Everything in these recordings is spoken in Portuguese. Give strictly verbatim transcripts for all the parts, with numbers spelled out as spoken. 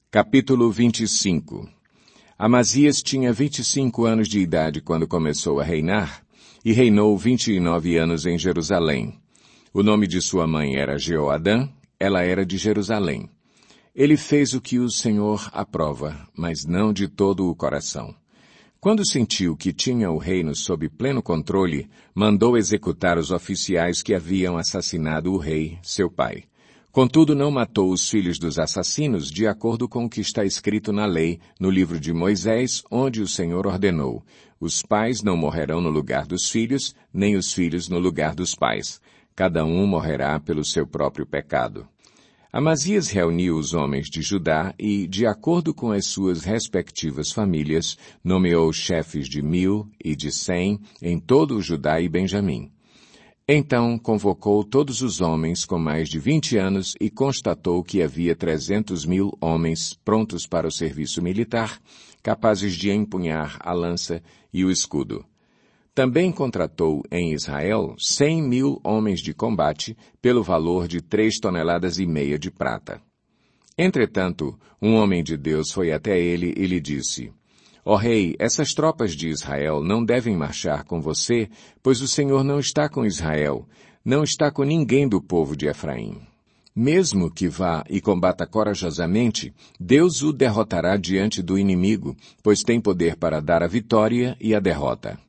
Capítulo vinte e cinco. Amazias tinha vinte e cinco anos de idade quando começou a reinar, e reinou vinte e nove anos em Jerusalém. O nome de sua mãe era Jeoadã, ela era de Jerusalém. Ele fez o que o Senhor aprova, mas não de todo o coração. Quando sentiu que tinha o reino sob pleno controle, mandou executar os oficiais que haviam assassinado o rei, seu pai. Contudo, não matou os filhos dos assassinos, de acordo com o que está escrito na lei, no livro de Moisés, onde o Senhor ordenou: os pais não morrerão no lugar dos filhos, nem os filhos no lugar dos pais. Cada um morrerá pelo seu próprio pecado. Amazias reuniu os homens de Judá e, de acordo com as suas respectivas famílias, nomeou chefes de mil e de cem em todo o Judá e Benjamim. Então convocou todos os homens com mais de vinte anos e constatou que havia trezentos mil homens prontos para o serviço militar, capazes de empunhar a lança e o escudo. Também contratou em Israel cem mil homens de combate pelo valor de três toneladas e meia de prata. Entretanto, um homem de Deus foi até ele e lhe disse: Ó rei, essas tropas de Israel não devem marchar com você, pois o Senhor não está com Israel, não está com ninguém do povo de Efraim. Mesmo que vá e combata corajosamente, Deus o derrotará diante do inimigo, pois tem poder para dar a vitória e a derrota.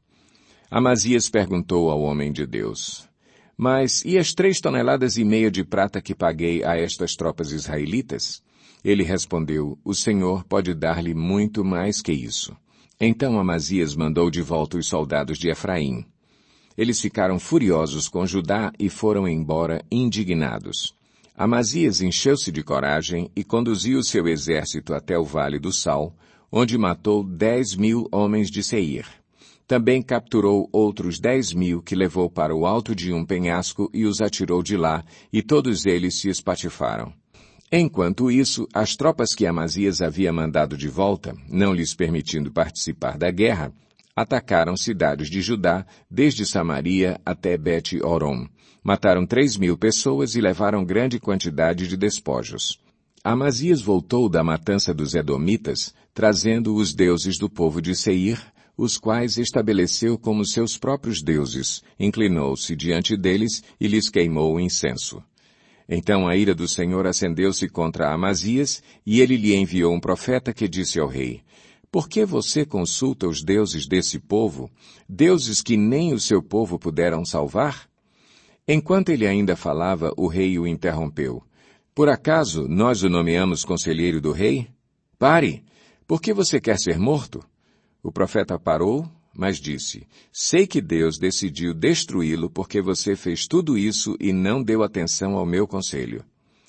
Amazias perguntou ao homem de Deus: Mas e as três toneladas e meia de prata que paguei a estas tropas israelitas? Ele respondeu: O Senhor pode dar-lhe muito mais que isso. Então Amazias mandou de volta os soldados de Efraim. Eles ficaram furiosos com Judá e foram embora indignados. Amazias encheu-se de coragem e conduziu seu exército até o Vale do Sal, onde matou dez mil homens de Seir. Também capturou outros dez mil que levou para o alto de um penhasco e os atirou de lá, e todos eles se espatifaram. Enquanto isso, as tropas que Amazias havia mandado de volta, não lhes permitindo participar da guerra, atacaram cidades de Judá, desde Samaria até Bet-Horon. Mataram três mil pessoas e levaram grande quantidade de despojos. Amazias voltou da matança dos Edomitas, trazendo os deuses do povo de Seir, os quais estabeleceu como seus próprios deuses, inclinou-se diante deles e lhes queimou incenso. Então a ira do Senhor acendeu-se contra Amazias, e ele lhe enviou um profeta que disse ao rei: Por que você consulta os deuses desse povo, deuses que nem o seu povo puderam salvar? Enquanto ele ainda falava, o rei o interrompeu: Por acaso nós o nomeamos conselheiro do rei? Pare! Por que você quer ser morto? O profeta parou, mas disse: Sei que Deus decidiu destruí-lo porque você fez tudo isso e não deu atenção ao meu conselho.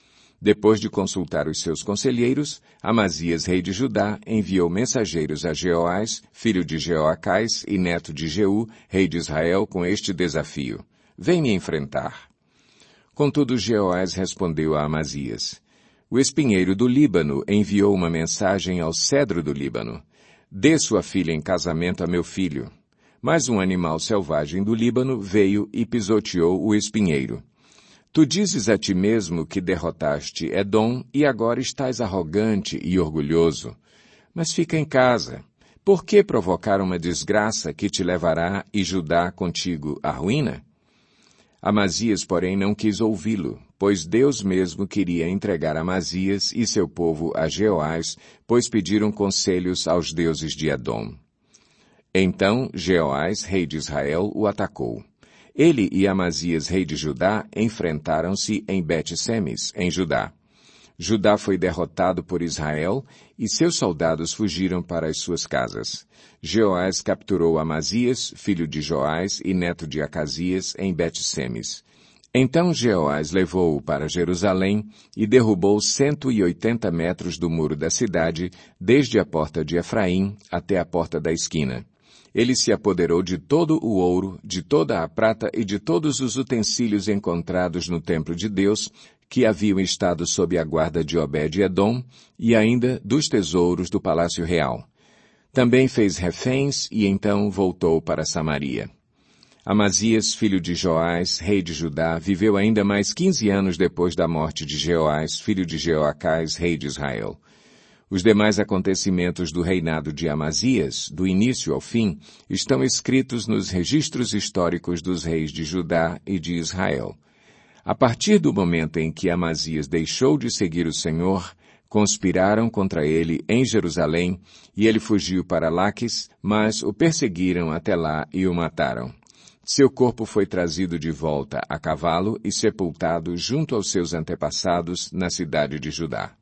Depois de consultar os seus conselheiros, Amazias, rei de Judá, enviou mensageiros a Jeoás, filho de Jeoacás e neto de Jeú, rei de Israel, com este desafio: Vem me enfrentar. Contudo, Jeoás respondeu a Amazias: O espinheiro do Líbano enviou uma mensagem ao cedro do Líbano: Dê sua filha em casamento a meu filho. Mas um animal selvagem do Líbano veio e pisoteou o espinheiro. Tu dizes a ti mesmo que derrotaste Edom e agora estás arrogante e orgulhoso. Mas fica em casa. Por que provocar uma desgraça que te levará e Judá contigo à ruína? Amazias, porém, não quis ouvi-lo, pois Deus mesmo queria entregar Amazias e seu povo a Jeoás, pois pediram conselhos aos deuses de Edom. Então Jeoás, rei de Israel, o atacou. Ele e Amazias, rei de Judá, enfrentaram-se em Bet-Semes, em Judá. Judá foi derrotado por Israel e seus soldados fugiram para as suas casas. Jeoás capturou Amazias, filho de Joás e neto de Acasias, em Bet-Semes. Então Jeoás levou-o para Jerusalém e derrubou cento e oitenta metros do muro da cidade, desde a porta de Efraim até a porta da esquina. Ele se apoderou de todo o ouro, de toda a prata e de todos os utensílios encontrados no templo de Deus, que haviam estado sob a guarda de Obed-Edom, e ainda dos tesouros do palácio real. Também fez reféns e então voltou para Samaria. Amazias, filho de Joás, rei de Judá, viveu ainda mais quinze anos depois da morte de Jeoás, filho de Jeoacás, rei de Israel. Os demais acontecimentos do reinado de Amazias, do início ao fim, estão escritos nos registros históricos dos reis de Judá e de Israel. A partir do momento em que Amazias deixou de seguir o Senhor, conspiraram contra ele em Jerusalém, e ele fugiu para Laquis, mas o perseguiram até lá e o mataram. Seu corpo foi trazido de volta a cavalo e sepultado junto aos seus antepassados na cidade de Judá.